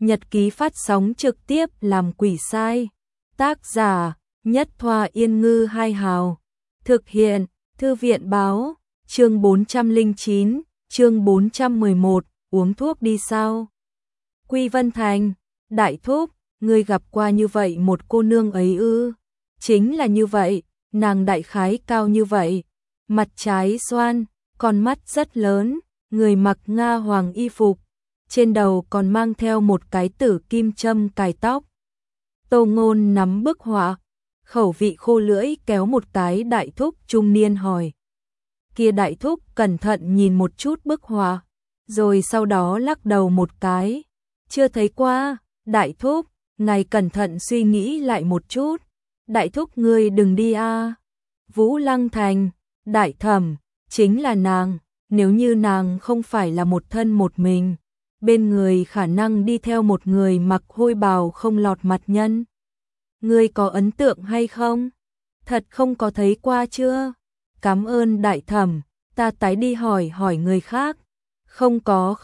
nhật ký phát sóng trực tiếp làm quỷ sai. Tác giả Nhất Thoa Yên Ngư Hai Hào. Thực hiện Thư viện báo. Chương 409, chương 411, uống thuốc đi sao? Quy Vân Thành, đại thúc, ngươi gặp qua như vậy một cô nương ấy ư? Chính là như vậy, nàng đại khái cao như vậy, mặt trái xoan, con mắt rất lớn, người mặc Nga hoàng y phục, trên đầu còn mang theo một cái tử kim châm cài tóc. Tô Ngôn nắm bức họa, khẩu vị khô lưỡi kéo một cái đại thúc trung niên hỏi. Kia đại thúc cẩn thận nhìn một chút bức họa, rồi sau đó lắc đầu một cái. Chưa thấy qua, đại thúc, ngài cẩn thận suy nghĩ lại một chút. Đại thúc ngươi đừng đi a. Vũ Lăng Thành, đại thẩm, chính là nàng, nếu như nàng không phải là một thân một mình, bên người khả năng đi theo một người mặc hôi bào không lọt mặt nhân. Ngươi có ấn tượng hay không? Thật không có thấy qua chưa? Cảm ơn đại thẩm, ta tái đi hỏi người khác. Không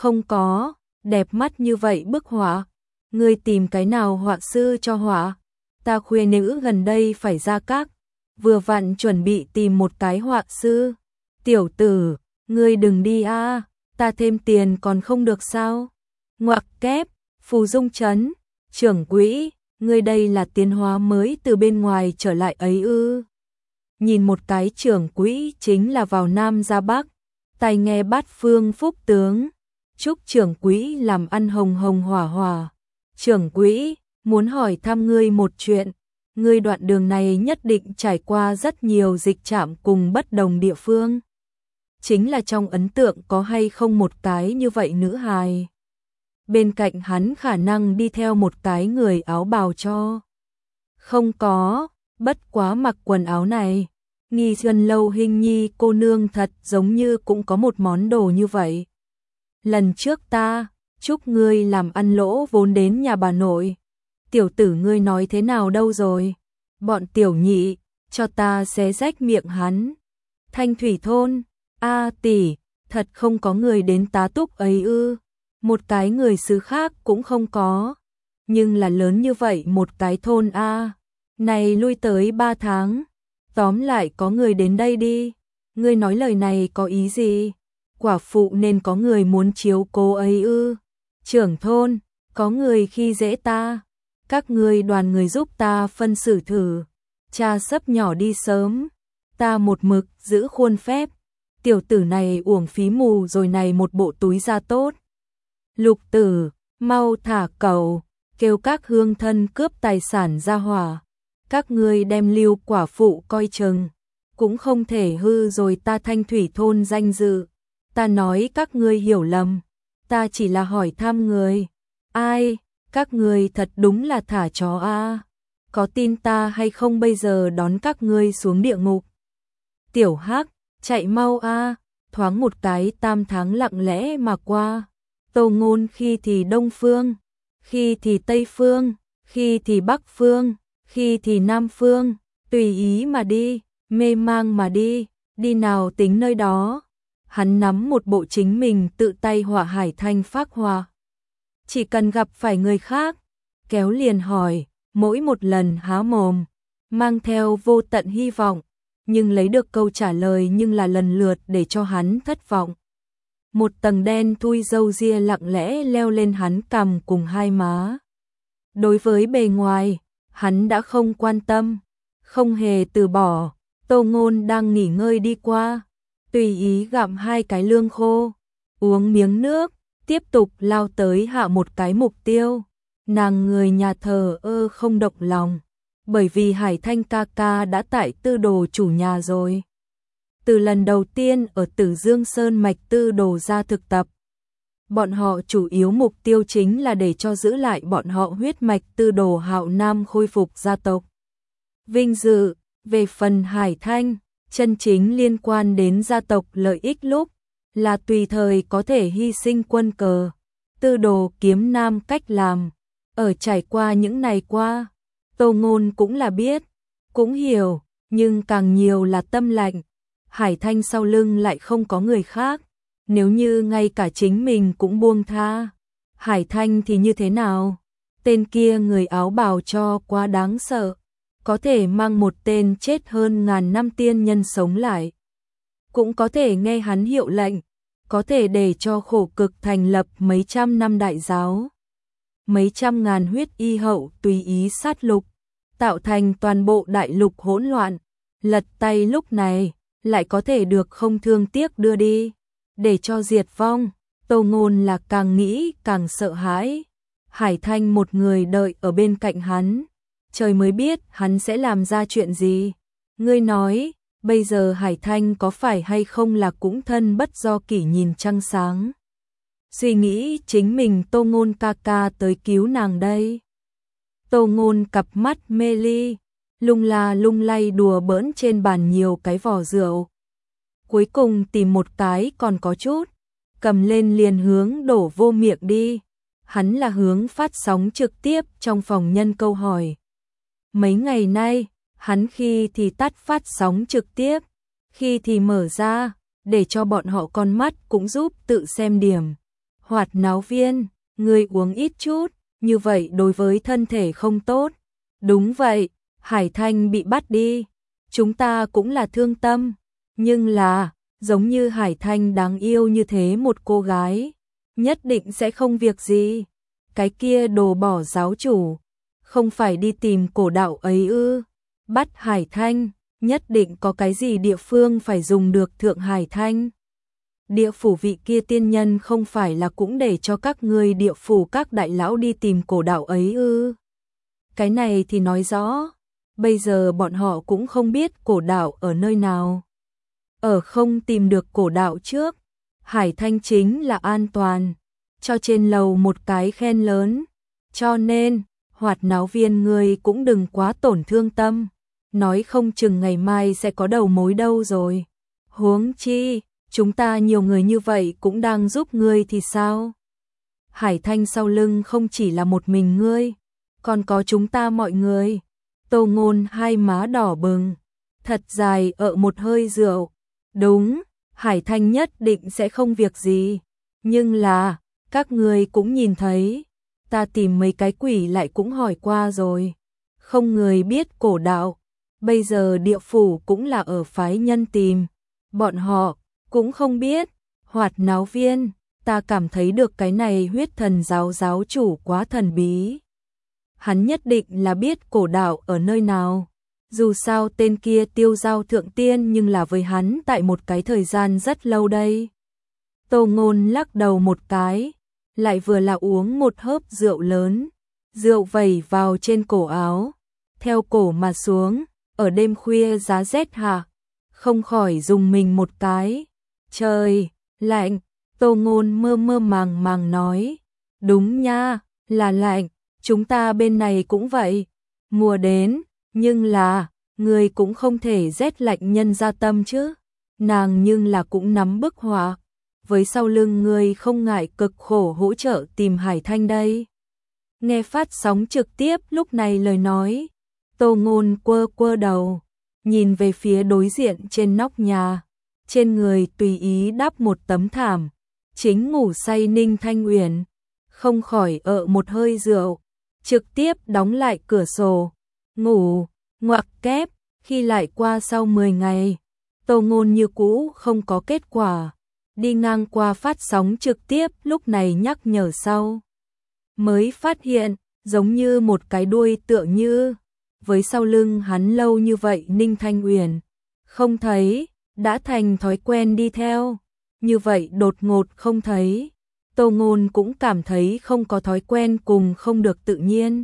có, đẹp mắt như vậy bức họa. Ngươi tìm cái nào họa sư cho họa? Ta khuê nữ gần đây phải ra các, vừa vặn chuẩn bị tìm một cái họa sư. Tiểu tử, ngươi đừng đi a, ta thêm tiền còn không được sao? Ngoặc kép, Phù Dung Trấn, trưởng quỹ, ngươi đây là tiến hóa mới từ bên ngoài trở lại ấy ư? Nhìn một cái trưởng quỹ chính là vào Nam ra Bắc, tai nghe bát phương phúc tướng, chúc trưởng quỹ làm ăn hồng hồng hỏa hỏa. Trưởng quỹ, muốn hỏi thăm ngươi một chuyện, ngươi đoạn đường này nhất định trải qua rất nhiều dịch trạm cùng bất đồng địa phương. Chính là trong ấn tượng có hay không một cái như vậy nữ hài. Bên cạnh hắn khả năng đi theo một cái người áo bào cho. Không có, bất quá mặc quần áo này. Nghi Xuân Lâu Hình Nhi cô nương thật giống như cũng có một món đồ như vậy. Lần trước ta, chúc ngươi làm ăn lỗ vốn đến nhà bà nội. Tiểu tử ngươi nói thế nào đâu rồi? Bọn tiểu nhị, cho ta xé rách miệng hắn. Thanh Thủy Thôn, a tỷ, thật không có người đến tá túc ấy ư? Một cái người xứ khác cũng không có. Nhưng là lớn như vậy một cái thôn a, này lui tới 3 tháng. Tóm lại có người đến đây đi. Ngươi nói lời này có ý gì? Quả phụ nên có người muốn chiếu cố ấy ư? Trưởng thôn, có người khi dễ ta. Các ngươi đoàn người giúp ta phân xử thử. Cha sấp nhỏ đi sớm. Ta một mực giữ khuôn phép. Tiểu tử này uổng phí mù rồi này một bộ túi da tốt. Lục tử, mau thả cẩu, kêu các hương thân cướp tài sản ra hỏa. Các ngươi đem Lưu quả phụ coi chừng, cũng không thể hư rồi ta Thanh Thủy Thôn danh dự. Ta nói các ngươi hiểu lầm, ta chỉ là hỏi thăm người. Ai, các ngươi thật đúng là thả chó a. Có tin ta hay không bây giờ đón các ngươi xuống địa ngục. Tiểu Hắc, chạy mau a, thoáng một cái 3 tháng lặng lẽ mà qua. Tô Ngôn khi thì Đông Phương, khi thì Tây Phương, khi thì Bắc Phương, khi thì Nam Phương, tùy ý mà đi, mê mang mà đi, đi nào tính nơi đó. Hắn nắm một bộ chính mình tự tay họa hải thanh phác họa. Chỉ cần gặp phải người khác, kéo liền hỏi, mỗi một lần há mồm, mang theo vô tận hy vọng, nhưng lấy được câu trả lời nhưng là lần lượt để cho hắn thất vọng. Một tầng đen thui râu ria lặng lẽ leo lên hắn cằm cùng hai má. Đối với bề ngoài, hắn đã không quan tâm, không hề từ bỏ. Tô Ngôn đang nghỉ ngơi đi qua, tùy ý gặm 2 cái lương khô, uống miếng nước, tiếp tục lao tới hạ một cái mục tiêu. Nàng người nhà thờ ơ không động lòng, bởi vì Hải Thanh ca ca đã tại Tư Đồ chủ nhà rồi. Từ lần đầu tiên ở Tử Dương Sơn mạch Tư Đồ ra thực tập, bọn họ chủ yếu mục tiêu chính là để cho giữ lại bọn họ huyết mạch Tư Đồ Hạo Nam khôi phục gia tộc. Vinh dự, về phần Hải Thanh, chân chính liên quan đến gia tộc lợi ích lúc, là tùy thời có thể hy sinh quân cờ. Tư Đồ kiếm nam cách làm, ở trải qua những ngày qua, Tô Ngôn cũng là biết, cũng hiểu, nhưng càng nhiều là tâm lạnh. Hải Thanh sau lưng lại không có người khác, nếu như ngay cả chính mình cũng buông tha, Hải Thanh thì như thế nào? Tên kia người áo bào cho quá đáng sợ, có thể mang một tên chết hơn ngàn năm tiên nhân sống lại. Cũng có thể nghe hắn hiệu lệnh, có thể để cho khổ cực thành lập mấy trăm năm đại giáo. Mấy trăm ngàn huyết y hậu tùy ý sát lục, tạo thành toàn bộ đại lục hỗn loạn. Lật tay lúc này, lại có thể được không thương tiếc đưa đi, để cho diệt vong. Tô Ngôn là càng nghĩ càng sợ hãi. Hải Thanh một người đợi ở bên cạnh hắn, trời mới biết hắn sẽ làm ra chuyện gì. Ngươi nói, bây giờ Hải Thanh có phải hay không là cũng thân bất do kỷ nhìn trăng sáng. Suy nghĩ chính mình Tô Ngôn ca ca tới cứu nàng đây. Tô Ngôn cặp mắt mê ly, lung la lung lay đùa bỡn trên bàn nhiều cái vỏ rượu. Cuối cùng tìm một cái còn có chút, cầm lên liền hướng đổ vô miệng đi. Hắn là hướng phát sóng trực tiếp trong phòng nhân câu hỏi. Mấy ngày nay, hắn khi thì tắt phát sóng trực tiếp, khi thì mở ra, để cho bọn họ con mắt cũng giúp tự xem điểm. Hoạt náo viên, người uống ít chút, như vậy đối với thân thể không tốt. Đúng vậy, Hải Thanh bị bắt đi, chúng ta cũng là thương tâm, nhưng là, giống như Hải Thanh đáng yêu như thế một cô gái, nhất định sẽ không việc gì. Cái kia đồ bỏ giáo chủ, không phải đi tìm cổ đạo ấy ư? Bắt Hải Thanh, nhất định có cái gì địa phương phải dùng được thượng Hải Thanh. Địa phủ vị kia tiên nhân không phải là cũng để cho các người địa phủ các đại lão đi tìm cổ đạo ấy ư? Cái này thì nói rõ, bây giờ bọn họ cũng không biết cổ đạo ở nơi nào. Ở không tìm được cổ đạo trước, Hải Thanh chính là an toàn, cho trên lầu một cái khen lớn. Cho nên, hoạt náo viên người cũng đừng quá tổn thương tâm, nói không chừng ngày mai sẽ có đầu mối đâu rồi. Huống chi, chúng ta nhiều người như vậy cũng đang giúp ngươi thì sao? Hải Thanh sau lưng không chỉ là một mình ngươi, còn có chúng ta mọi người. Tô Ngôn hai má đỏ bừng, thật dài một hơi rượu. Đúng, Hải Thanh nhất định sẽ không việc gì, nhưng là, các người cũng nhìn thấy, ta tìm mấy cái quỷ lại cũng hỏi qua rồi, không người biết cổ đạo. Bây giờ địa phủ cũng là ở phái nhân tìm, bọn họ cũng không biết. Hoạt náo viên, ta cảm thấy được cái này huyết thần giáo giáo chủ quá thần bí. Hắn nhất định là biết cổ đạo ở nơi nào. Dù sao tên kia tiêu giao thượng tiên nhưng là với hắn tại một cái thời gian rất lâu đây. Tô Ngôn lắc đầu một cái, lại vừa là uống một hớp rượu lớn, rượu vẩy vào trên cổ áo, theo cổ mà xuống, ở đêm khuya giá rét hạ, không khỏi dùng mình một cái. Trời, lạnh, Tô Ngôn mơ mơ màng màng nói, đúng nha, là lạnh, chúng ta bên này cũng vậy, mùa đến, nhưng là, người cũng không thể rét lạnh nhân ra tâm chứ. Nàng nhưng là cũng nắm bức họa, với sau lưng người không ngại cực khổ hỗ trợ tìm Hải Thanh đây. Nghe phát sóng trực tiếp lúc này lời nói, Tô Ngôn quơ quơ đầu, nhìn về phía đối diện trên nóc nhà, trên người tùy ý đắp một tấm thảm, chính ngủ say Ninh Thanh Uyển, không khỏi một hơi rượu, trực tiếp đóng lại cửa sổ, ngủ, ngoặc kép. Khi lại qua sau 10 ngày, Tô Ngôn như cũ không có kết quả, đi ngang qua phát sóng trực tiếp lúc này nhắc nhở sau. Mới phát hiện, giống như một cái đuôi tựa như, với sau lưng hắn lâu như vậy Ninh Thanh Uyển, không thấy, đã thành thói quen đi theo, như vậy đột ngột không thấy. Tô Ngôn cũng cảm thấy không có thói quen cùng không được tự nhiên.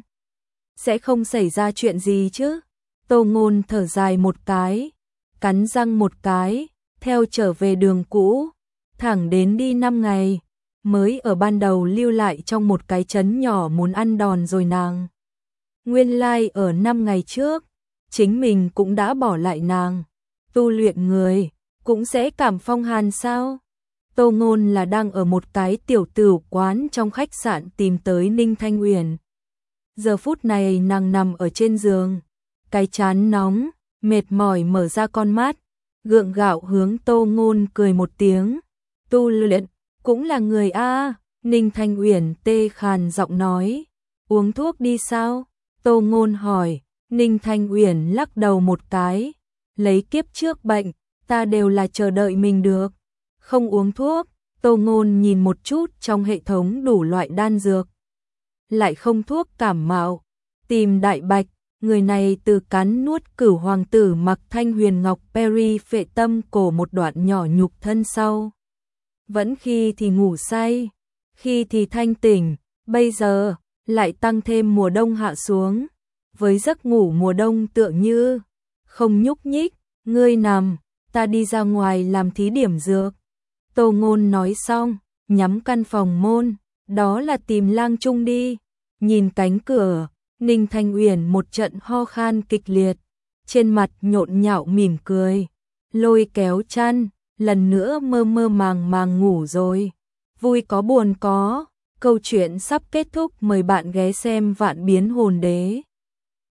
Sẽ không xảy ra chuyện gì chứ? Tô Ngôn thở dài một cái, cắn răng một cái, theo trở về đường cũ, thẳng đến đi 5 ngày, mới ở ban đầu lưu lại trong một cái trấn nhỏ muốn ăn đòn rồi nàng. Nguyên lai ở 5 ngày trước, chính mình cũng đã bỏ lại nàng. Tu luyện người, cũng sẽ cảm phong hàn sao? Tô Ngôn là đang ở một cái tiểu tửu quán trong khách sạn tìm tới Ninh Thanh Uyển. Giờ phút này nàng nằm ở trên giường, cái trán nóng, mệt mỏi mở ra con mắt, gượng gạo hướng Tô Ngôn cười một tiếng. Tu luyện, cũng là người a, Ninh Thanh Uyển tê khàn giọng nói, uống thuốc đi sao? Tô Ngôn hỏi, Ninh Thanh Uyển lắc đầu một cái, lấy kiếp trước bệnh, ta đều là chờ đợi mình được, không uống thuốc. Tô Ngôn nhìn một chút trong hệ thống đủ loại đan dược, lại không thuốc cảm mạo, tìm Đại Bạch, người này từ cắn nuốt Cửu hoàng tử mặc Thanh Huyền Ngọc Perry phệ tâm cổ một đoạn nhỏ nhục thân sau. Vẫn khi thì ngủ say, khi thì thanh tỉnh, bây giờ lại tăng thêm mùa đông hạ xuống, với giấc ngủ mùa đông tựa như không nhúc nhích, ngươi nằm, ta đi ra ngoài làm thí điểm dược. Tô Ngôn nói xong, nhắm căn phòng môn, đó là tìm Lang Trung đi. Nhìn cánh cửa, Ninh Thanh Uyển một trận ho khan kịch liệt, trên mặt nhộn nhạo mỉm cười, lôi kéo chăn, lần nữa mơ mơ màng màng ngủ rồi. Vui có buồn có, câu chuyện sắp kết thúc, mời bạn ghé xem Vạn Biến Hồn Đế.